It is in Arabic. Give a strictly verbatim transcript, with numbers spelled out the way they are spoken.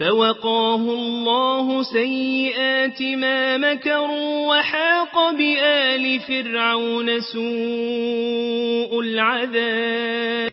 فوقاه الله سيئات ما مكروا وحاق بآل فرعون سوء العذاب